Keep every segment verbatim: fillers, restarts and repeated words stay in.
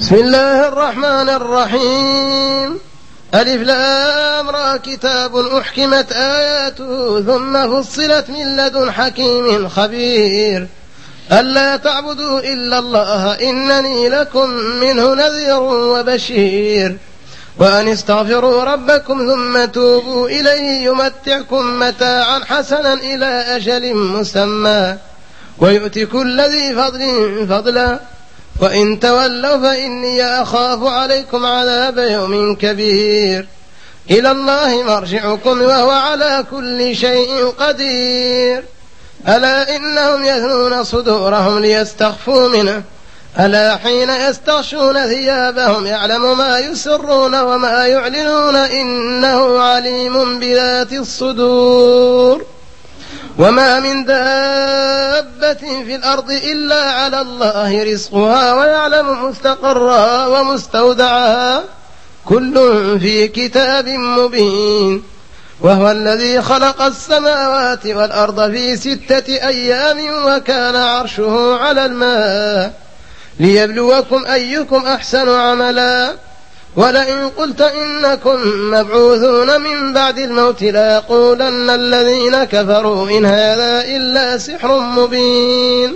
بسم الله الرحمن الرحيم. ألف لام را كتاب أحكمت آياته ثم فصلت من لدن حكيم خبير ألا تعبدوا إلا الله إنني لكم منه نذير وبشير وأن استغفروا ربكم ثم توبوا إليه يمتعكم متاعا حسنا إلى أجل مسمى ويؤتي كل ذي فضل فضلا وإن تولوا فإني أخاف عليكم عذاب يوم كبير إلى الله مرجعكم وهو على كل شيء قدير ألا إنهم يثنون صدورهم ليستخفوا منه ألا حين يستغشون ثيابهم يعلم ما يسرون وما يعلنون إنه عليم بذات الصدور. وما من دابة في الأرض إلا على الله رزقها ويعلم مستقرها ومستودعها كل في كتاب مبين. وهو الذي خلق السماوات والأرض في ستة أيام وكان عرشه على الماء ليبلوكم أيكم أحسن عملا ولئن قلت إنكم مبعوثون من بعد الموت ليقولن الذين كفروا إن هذا إلا سحر مبين.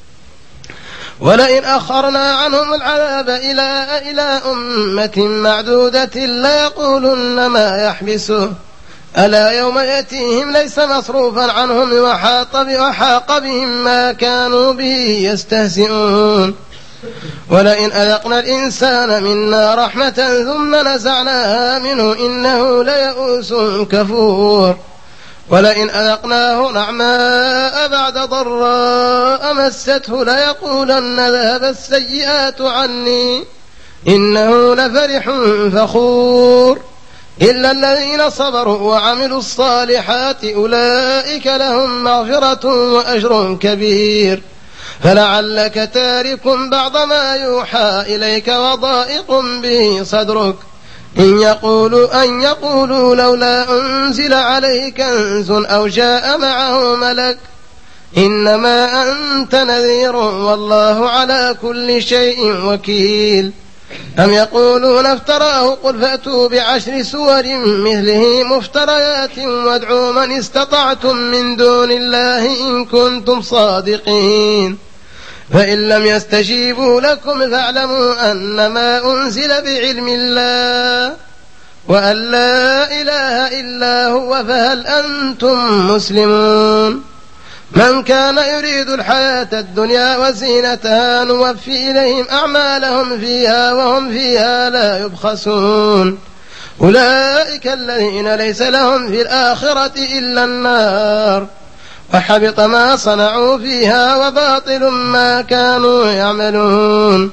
ولئن أخرنا عنهم العذاب إلى إلى أمة معدودة ليقولن ما يحبسه ألا يوم يأتيهم ليس مصروفا عنهم وحاط وحاق بهم ما كانوا به يستهزئون. ولئن أذقنا الإنسان منا رحمة ثم نزعناها منه إنه ليئوس كفور. ولئن أذقناه نعماء بعد ضراء مسته ليقولن ذهب السيئات عني إنه لفرح فخور. إلا الذين صبروا وعملوا الصالحات أولئك لهم مغفرة وأجر كبير. فلعلك تارك بعض ما يوحى إليك وضائق به صدرك إن يقولوا أن يقولوا لولا أنزل عليه كنز أو جاء معه ملك إنما أنت نذير والله على كل شيء وكيل. أم يقولون افتراه قل فأتوا بعشر سور مثله مفتريات وادعوا من استطعتم من دون الله إن كنتم صادقين. فإن لم يستجيبوا لكم فاعلموا أنما أنزل بعلم الله وأن لا إله إلا هو فهل أنتم مسلمون. من كان يريد الحياة الدنيا وزينتها نوفي إليهم أعمالهم فيها وهم فيها لا يبخسون. أولئك الذين ليس لهم في الآخرة إلا النار وحبط ما صنعوا فيها وباطل ما كانوا يعملون.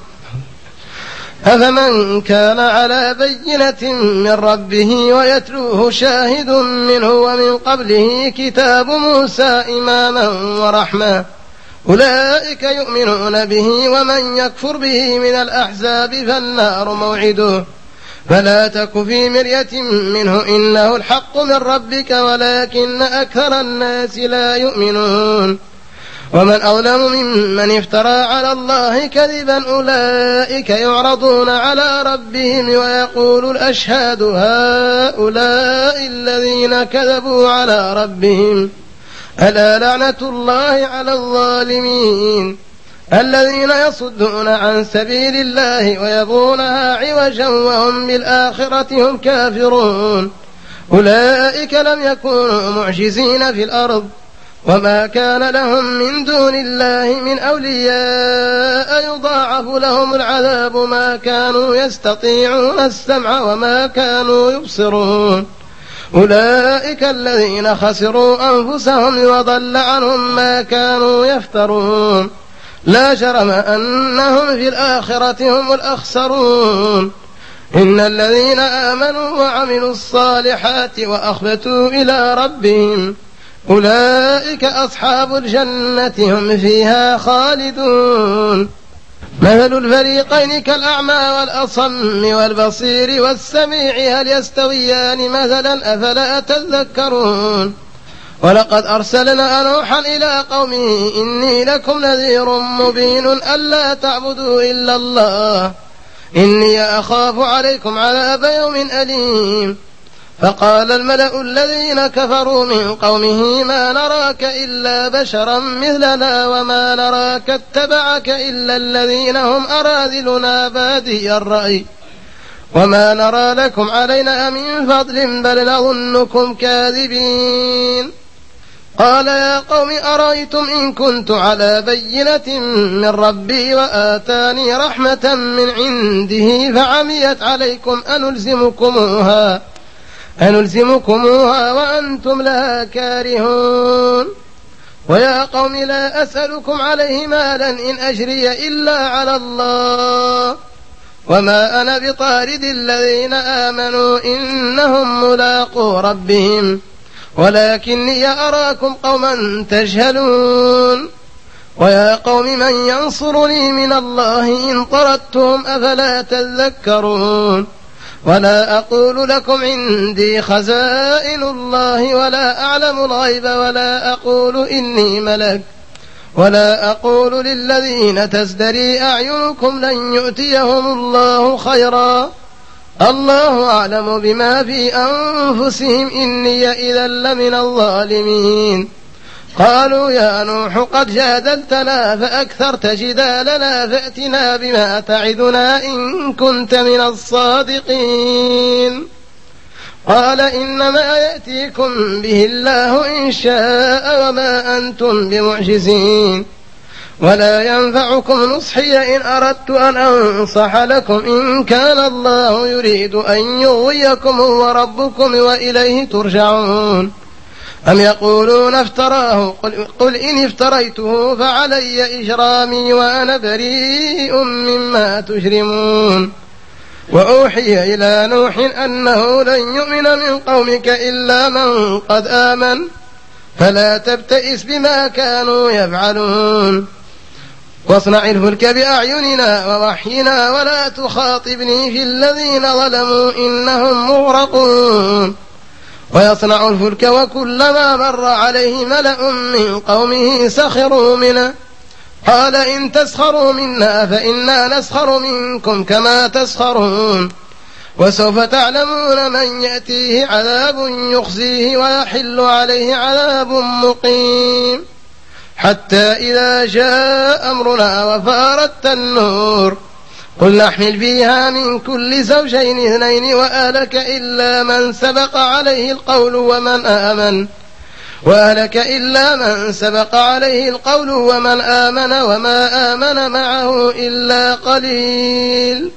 أفمن كان على بينة من ربه ويتلوه شاهد منه ومن قبله كتاب موسى إماما ورحمة أولئك يؤمنون به ومن يكفر به من الأحزاب فالنار موعده فلا تك في مرية منه إنه الحق من ربك ولكن أكثر الناس لا يؤمنون. ومن أظلم ممن افترى على الله كذبا أولئك يعرضون على ربهم ويقول الأشهاد هؤلاء الذين كذبوا على ربهم ألا لعنة الله على الظالمين الذين يصدون عن سبيل الله ويبغونها عوجا وهم بالآخرة هم كافرون. أولئك لم يكونوا معجزين في الأرض وما كان لهم من دون الله من أولياء يضاعف لهم العذاب ما كانوا يستطيعون السمع وما كانوا يبصرون. أولئك الذين خسروا أنفسهم وضل عنهم ما كانوا يفترون. لا جرم أنهم في الآخرة هم الأخسرون. إن الذين آمنوا وعملوا الصالحات وأخبتوا إلى ربهم أولئك أصحاب الجنة هم فيها خالدون. مثل الفريقين كالأعمى والأصم والبصير والسميع هل يستويان مثلا أفلا تذكرون. ولقد أرسلنا نوحا إلى قومه إني لكم نذير مبين ألا تعبدوا إلا الله إني أخاف عليكم عذاب يوم أليم. فقال الملأ الذين كفروا من قومه ما نراك إلا بشرا مثلنا وما نراك اتبعك إلا الذين هم أراذلنا بادي الرأي وما نرى لكم علينا من فضل بل نظنكم كاذبين. قال يا قوم أرأيتم إن كنت على بينة من ربي وآتاني رحمة من عنده فعميت عليكم أنلزمكموها أنلزمكموها وأنتم لها كارهون. ويا قوم لا أسألكم عليه مالا إن أجري إلا على الله وما أنا بطارد الذين آمنوا إنهم ملاقو ربهم ولكني أراكم قوما تجهلون. ويا قوم من ينصرني من الله إن طردتهم أفلا تذكرون. ولا أقول لكم عندي خزائن الله ولا أعلم الغيب ولا أقول إني ملك ولا أقول للذين تزدري أعينكم لن يؤتيهم الله خيرا الله أعلم بما في أنفسهم إني إذا لمن الظالمين. قالوا يا نوح قد جادلتنا فأكثرت جدالنا فأتنا بما تعدنا إن كنت من الصادقين. قال إنما يأتيكم به الله إن شاء وما أنتم بمعجزين ولا ينفعكم نصحي إن أردت أن أنصح لكم إن كان الله يريد أن يغويكم وربكم وإليه ترجعون. أم يقولون افتراه قل, قل إن افتريته فعلي إجرامي وأنا بريء مما تجرمون. وأوحي إلى نوح أنه لن يؤمن من قومك إلا من قد آمن فلا تبتئس بما كانوا يفعلون واصنع الفلك بأعيننا ووحينا ولا تخاطبني في الذين ظلموا إنهم مغرقون. ويصنع الفلك وكلما مر عليه ملأ من قومه سخروا منه قال إن تسخروا منا فإنا نسخر منكم كما تسخرون وسوف تعلمون من يأتيه عذاب يخزيه ويحل عليه عذاب مقيم. حتى إذا جاء أمرنا وفارت النور قل نحمل فيها من كل زوجين اثنين وأهلك إلا من سبق عليه القول ومن آمن وأهلك إلا من سبق عليه القول ومن آمن وما آمن معه إلا قليل.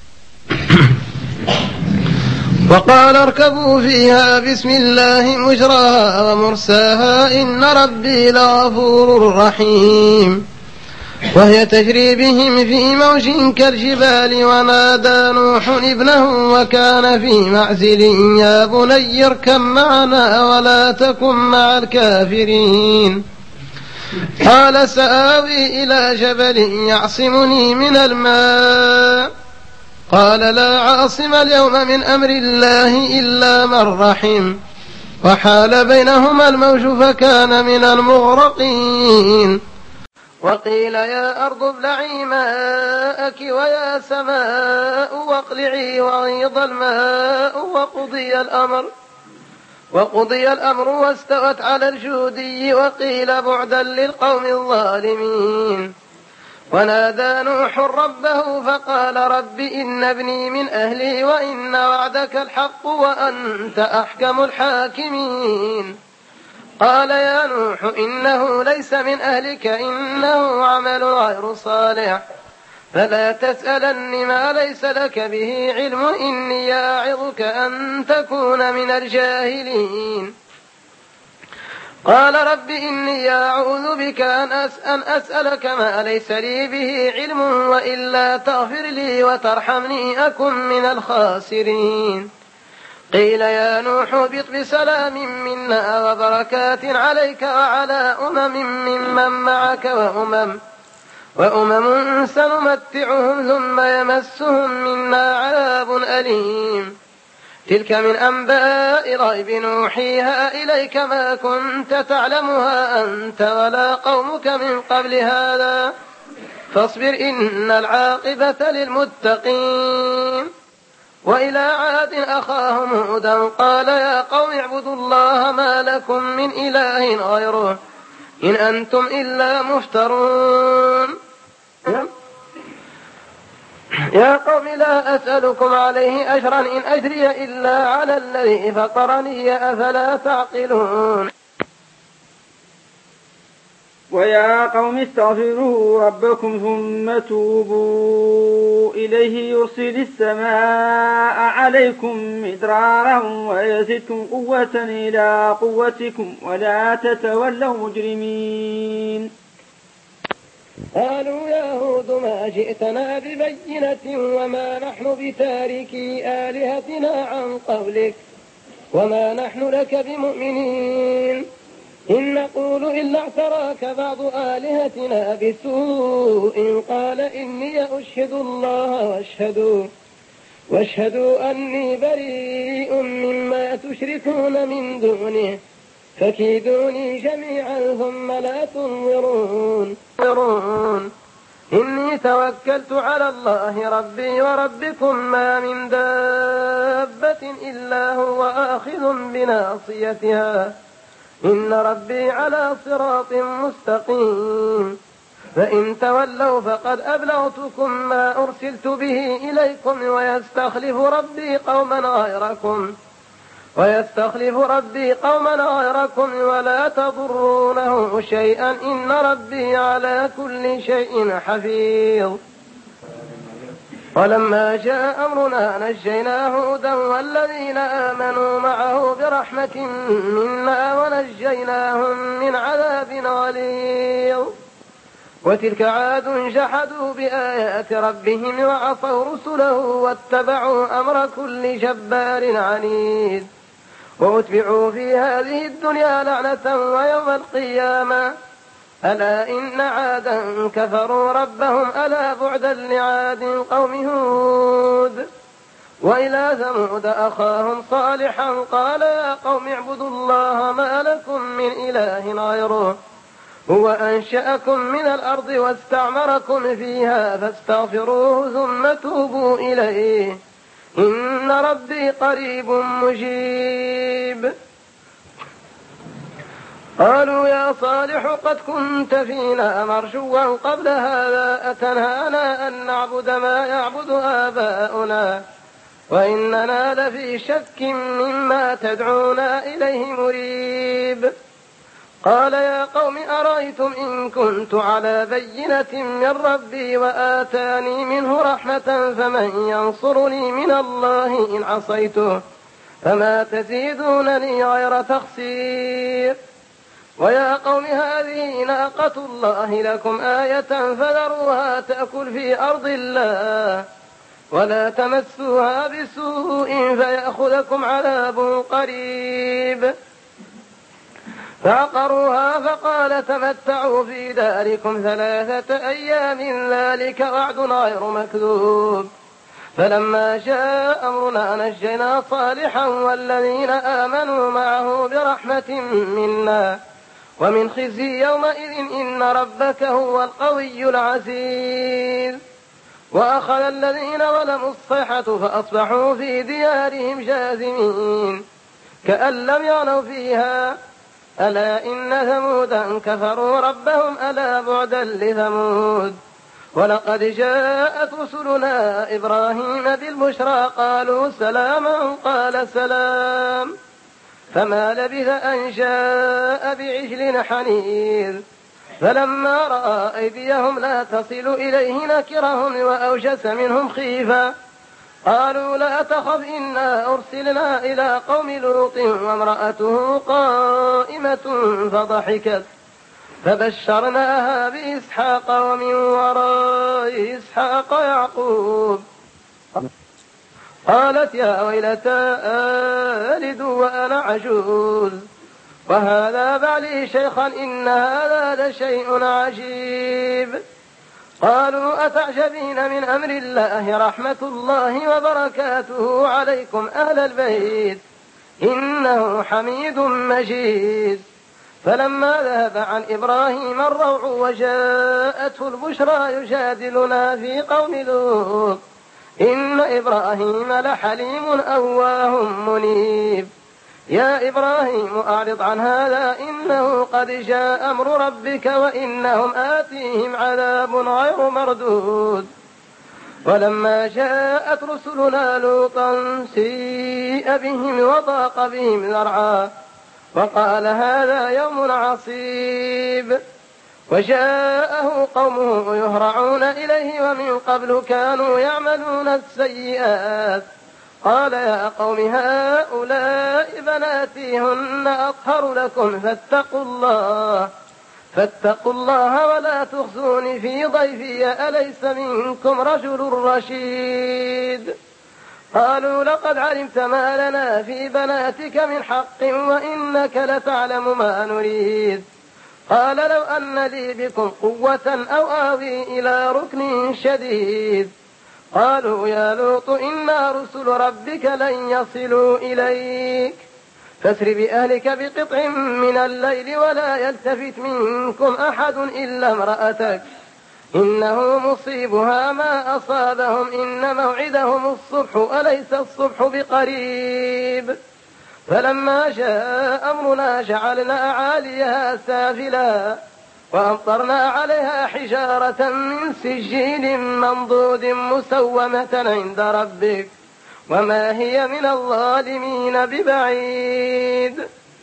وقال اركبوا فيها بسم الله مجراها ومرساها إن ربي لغفور رحيم. وهي تجري بهم في موج كالجبال ونادى نوح ابنه وكان في معزل يا بني اركب معنا ولا تكن مع الكافرين. قال سآوي إلى جبل يعصمني من الماء قال لا عاصم اليوم من أمر الله إلا من رحم وحال بينهما الموج فكان من المغرقين. وقيل يا أرض ابلعي ماءك ويا سماء واقلعي وغيض الماء وقضي الأمر وقضي الأمر واستوت على الجودي وقيل بعدا للقوم الظالمين. ونادى نوح ربه فقال رب إن ابني من أهلي وإن وعدك الحق وأنت أحكم الحاكمين. قال يا نوح إنه ليس من أهلك إنه عمل غير صالح فلا تسألني ما ليس لك به علم إني أعظك أن تكون من الجاهلين. قال رب إني أعوذ بك أن أسألك ما ليس لي به علم وإلا تغفر لي وترحمني أكن من الخاسرين. قيل يا نوح اهبط بسلام منا وبركات عليك وعلى أمم ممن معك وأمم وأمم سنمتعهم ثم يمسهم منا عذاب أليم. تلك من أنباء الغيب نوحيها إليك ما كنت تعلمها أنت ولا قومك من قبل هذا فاصبر إن العاقبة للمتقين. وإلى عاد أخاهم هودا قال يا قوم اعبدوا الله ما لكم من إله غيره إن أنتم إلا مفترون. يا قوم لا أسألكم عليه أجرا إن أجري إلا على الذي فطرني أفلا تعقلون. ويا قوم استغفروا ربكم ثم توبوا إليه يرسل السماء عليكم مدرارا ويزدكم قوة إلى قوتكم ولا تتولوا مجرمين. قالوا يا هود ما جئتنا ببينة وما نحن بتاركي آلهتنا عن قولك وما نحن لك بمؤمنين إن نقول إلا اعتراك بعض آلهتنا بسوء قال إني أشهد الله واشهدوا, واشهدوا أني بريء مما تشركون من دونه فكيدوني جميعا ثم لا تنظرون. إني توكلت على الله ربي وربكم ما من دابة إلا هو آخذ بناصيتها إن ربي على صراط مستقيم. فإن تولوا فقد أبلغتكم ما أرسلت به إليكم ويستخلف ربي قوما غيركم ويستخلف ربي قوما غيركم ولا تضرونه شيئا إن ربي على كل شيء حفيظ. ولما جاء أمرنا نجينا هودا والذين آمنوا معه برحمة منا ونجيناهم من عذاب غليظ. وتلك عاد جحدوا بآيات ربهم وعصوا رسله واتبعوا أمر كل جبار عنيد وأتبعوا في هذه الدنيا لعنة ويوم القيامة ألا إن عادا كفروا ربهم ألا بعدا لعاد قوم هود. وإلى ثمود أخاهم صالحا قال يا قوم اعبدوا الله ما لكم من إله غيره هو أنشأكم من الأرض واستعمركم فيها فاستغفروه ثم توبوا إليه إن ربي قريب مجيب. قالوا يا صالح قد كنت فينا مرجوا قبل هذا أتنهانا أن نعبد ما يعبد آباؤنا وإننا لفي شك مما تدعونا إليه مريب. قال يا قوم أرأيتم إن كنت على بينة من ربي وآتاني منه رحمة فمن ينصرني من الله إن عصيته فما تزيدونني غير تخسير. ويا قوم هذه ناقة الله لكم آية فذروها تأكل في أرض الله ولا تمسوها بسوء فيأخذكم عذاب قريب. فعقروها فقال تمتعوا في داركم ثلاثة أيام ذلك وعد غير مكذوب. فلما جاء أمرنا نجينا صالحا والذين آمنوا معه برحمة منا ومن خزي يومئذ إن ربك هو القوي العزيز. وأخذ الذين ظلموا الصيحة فأصبحوا في ديارهم جاثمين كأن لم يغنوا فيها ألا إن ثمودا كفروا ربهم ألا بعدا لثمود. ولقد جاءت رسلنا إبراهيم بالبشرى قالوا سلاما قال سلام فما لبث أن جاء بعجل حنيذ. فلما رأى أيديهم لا تصل إليه نكرهم وأوجس منهم خيفة قالوا لا تخف إنا أرسلنا إلى قوم لوط وامرأته قائمة فضحكت فبشرناها بإسحاق ومن وراء إسحاق يعقوب. قالت يا ويلتى آلد وأنا عجوز وهذا بعلي شيخا إن هذا لشيء عجيب. قالوا أتعجبين من أمر الله رحمة الله وبركاته عليكم أهل البيت إنه حميد مجيد. فلما ذهب عن إبراهيم الروع وجاءته البشرى يجادلنا في قوم لوط إن إبراهيم لحليم أواه منيب يا إبراهيم أعرض عن هذا إنه قد جاء أمر ربك وإنهم آتيهم عذاب غير مردود. ولما جاءت رسلنا لوطا سيء بهم وضاق بهم ذرعا وقال هذا يوم عصيب وجاءه قومه يهرعون إليه ومن قبل كانوا يعملون السيئات قال يا قوم هؤلاء بناتي هن أطهر لكم فاتقوا الله فاتقوا الله ولا تخزوني في ضيفي أليس منكم رجل رشيد. قالوا لقد علمت ما لنا في بناتك من حق وإنك لتعلم ما نريد. قال لو أن لي بكم قوة أو آوي إلى ركن شديد. قالوا يا لوط إنا رسل ربك لن يصلوا إليك فاسر بأهلك بقطع من الليل ولا يلتفت منكم أحد إلا امرأتك إنه مصيبها ما أصابهم إن موعدهم الصبح أليس الصبح بقريب. فلما جاء أمرنا جعلنا عاليها سافلا وأمطرنا عليها حجارة من سجيل منضود مسومة عند ربك وما هي من الظالمين ببعيد.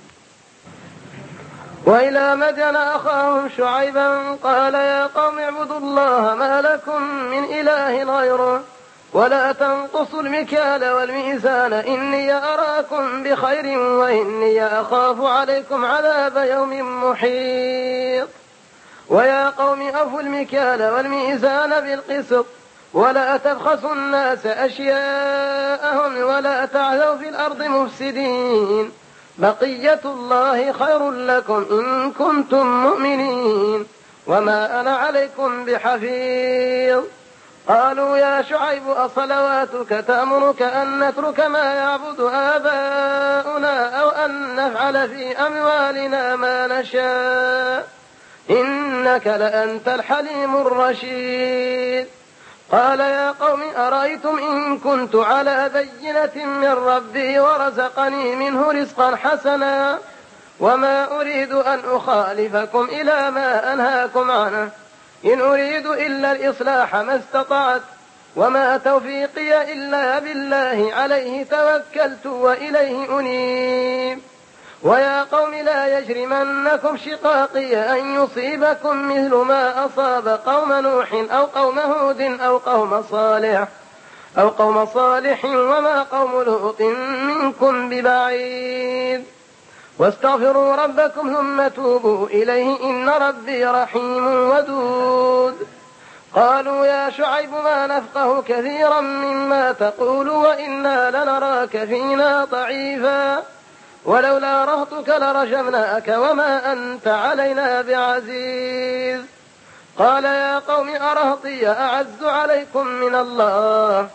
وإلى مدين أخاهم شعيبا قال يا قوم اعبدوا الله ما لكم من إله غيره ولا تنقصوا المكيال والميزان إني أراكم بخير وإني أخاف عليكم عذاب يوم محيط. ويا قوم أوفوا المكيال والميزان بالقسط ولا تبخسوا الناس أشياءهم ولا تعثوا في الأرض مفسدين بقية الله خير لكم إن كنتم مؤمنين وما أنا عليكم بحفيظ. قالوا يا شعيب أصلواتك تأمرك أن نترك ما يعبد آباؤنا أو أن نفعل في أموالنا ما نشاء إنك لأنت الحليم الرشيد. قال يا قوم أرأيتم إن كنت على بينة من ربي ورزقني منه رزقا حسنا وما أريد أن أخالفكم إلى ما أنهاكم عنه إن أريد إلا الإصلاح ما استطعت وما توفيقي إلا بالله عليه توكلت وإليه أنيب. ويا قوم لا يجرمنكم شقاقي أن يصيبكم مثل ما أصاب قوم نوح أو قوم هود أو قوم صالح أو قوم صالح وما قوم لوط منكم ببعيد. واستغفروا ربكم ثم توبوا إليه إن ربي رحيم ودود. قالوا يا شعيب ما نفقه كثيرا مما تقول وإنا لنراك فينا ضعيفا ولولا رهطك لرجمناك وما أنت علينا بعزيز. قال يا قوم أرهطي أعز عليكم من الله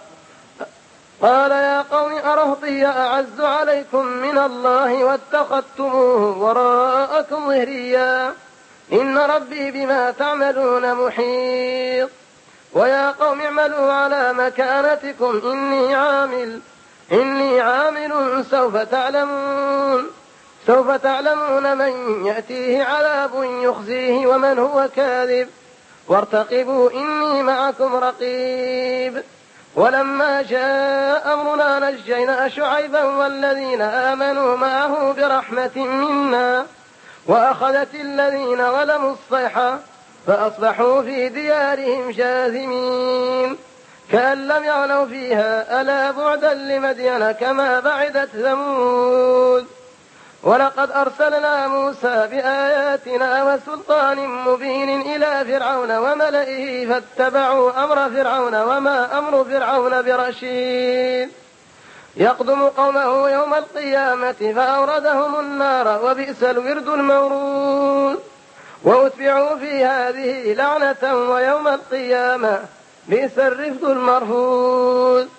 قال يا قوم أرهطي أعز عليكم من الله واتخذتموه وراءكم ظهريا إن ربي بما تعملون محيط. ويا قوم اعملوا على مكانتكم إني عامل إني عامل سوف تعلمون سوف تعلمون من يأتيه عذاب يخزيه ومن هو كاذب وارتقبوا إني معكم رقيب. ولما جاء أمرنا نجينا شعيبا والذين آمنوا معه برحمة منا وأخذت الذين ظلموا الصيحة فأصبحوا في ديارهم جاثمين كأن لم يغنوا فيها ألا بعدا لمدين كما بعدت ثمود. ولقد أرسلنا موسى بآياتنا وسلطان مبين إلى فرعون وملئه فاتبعوا أمر فرعون وما أمر فرعون برشيد يقدم قومه يوم القيامة فأوردهم النار وبئس الورد المورود. وأتبعوا في هذه لعنة ويوم القيامة بئس الرفد المرفوض.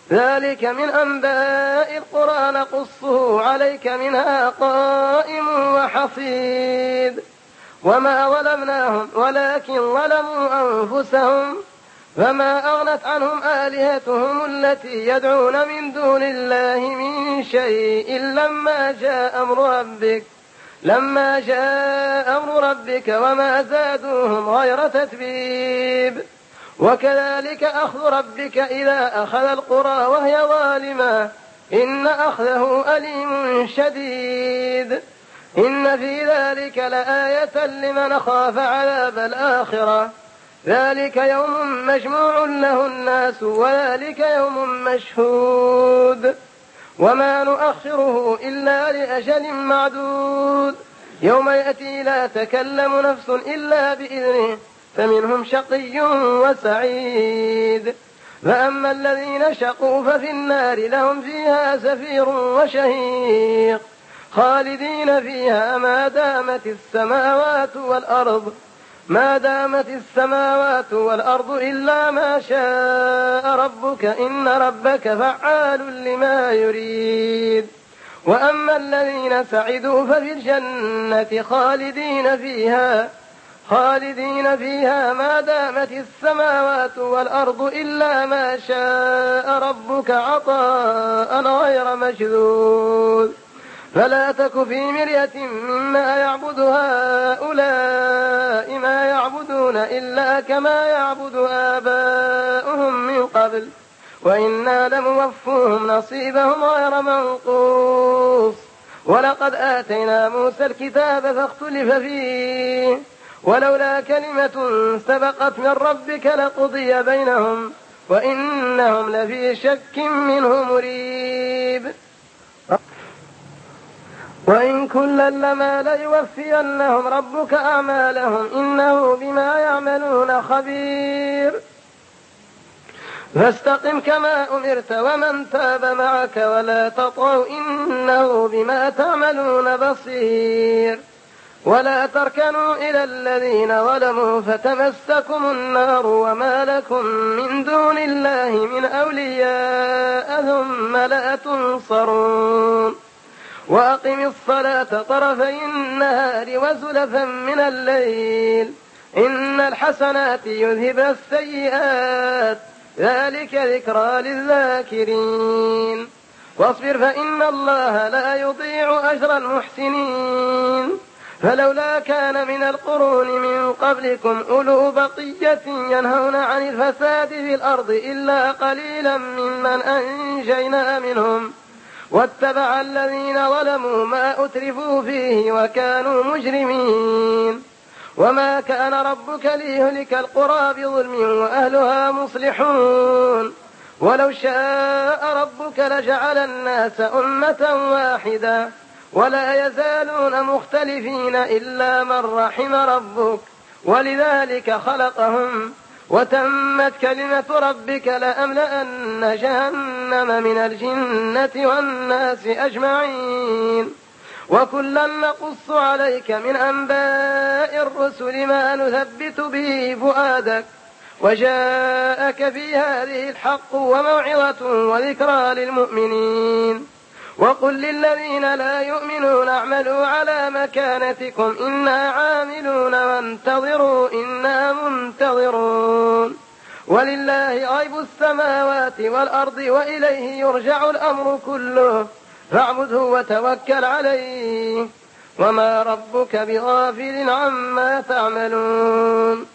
ذلك من أنباء القرى نقصه عليك منها قائم وحصيد وما ظلمناهم ولكن ظلموا أنفسهم فما أغنت عنهم آلهتهم التي يدعون من دون الله من شيء لما جاء أمر ربك لما جاء أمر ربك وما زادوهم غير تتبيب وكذلك أخذ ربك إذا أخذ القرى وهي ظالمة إن أخذه أليم شديد إن في ذلك لآية لمن خاف عذاب الآخرة ذلك يوم مجموع له الناس وذلك يوم مشهود وما نؤخره إلا لأجل معدود يوم يأتي لا تكلم نفس إلا بإذنه فمنهم شقي وسعيد فأما الذين شقوا ففي النار لهم فيها زفير وشهيق خالدين فيها ما دامت السماوات والأرض ما دامت السماوات والأرض إلا ما شاء ربك إن ربك فعال لما يريد وأما الذين سعدوا ففي الجنة خالدين فيها خالدين فيها ما دامت السماوات والأرض إلا ما شاء ربك عطاء غير مجذوذ فلا تك في مرية مما يعبد هؤلاء ما يعبدون إلا كما يعبد آباؤهم من قبل وإنا لموفوهم نصيبهم غير منقوص ولقد آتينا موسى الكتاب فاختلف فيه ولولا كلمة سبقت من ربك لقضي بينهم وإنهم لفي شك منه مريب وإن كلا لما ليوفينهم ربك أعمالهم إنه بما يعملون خبير فاستقم كما أمرت ومن تاب معك ولا تطغوا إنه بما تعملون بصير ولا تركنوا إلى الذين ظلموا فتمسكم النار وما لكم من دون الله من أولياء ثم لا تنصرون وأقم الصلاة طرفي النهار وزلفا من الليل إن الحسنات يذهبن السيئات ذلك ذكرى للذاكرين واصبر فإن الله لا يضيع أجر المحسنين فلولا كان من القرون من قبلكم أولو بقية ينهون عن الفساد في الأرض إلا قليلا ممن أنجينا منهم واتبع الذين ظلموا ما أترفوا فيه وكانوا مجرمين وما كان ربك ليهلك القرى بظلم وأهلها مصلحون ولو شاء ربك لجعل الناس أمة واحدة ولا يزالون مختلفين إلا من رحم ربك ولذلك خلقهم وتمت كلمة ربك لأملأن جهنم من الجنة والناس أجمعين وكلا نقص عليك من أنباء الرسل ما نثبت به فؤادك وجاءك في هذه الحق وموعظة وذكرى للمؤمنين وقل للذين لا يؤمنون اعملوا على مكانتكم إنا عاملون وانتظروا إنا منتظرون ولله غيب السماوات والأرض وإليه يرجع الأمر كله فاعبده وتوكل عليه وما ربك بغافل عما تعملون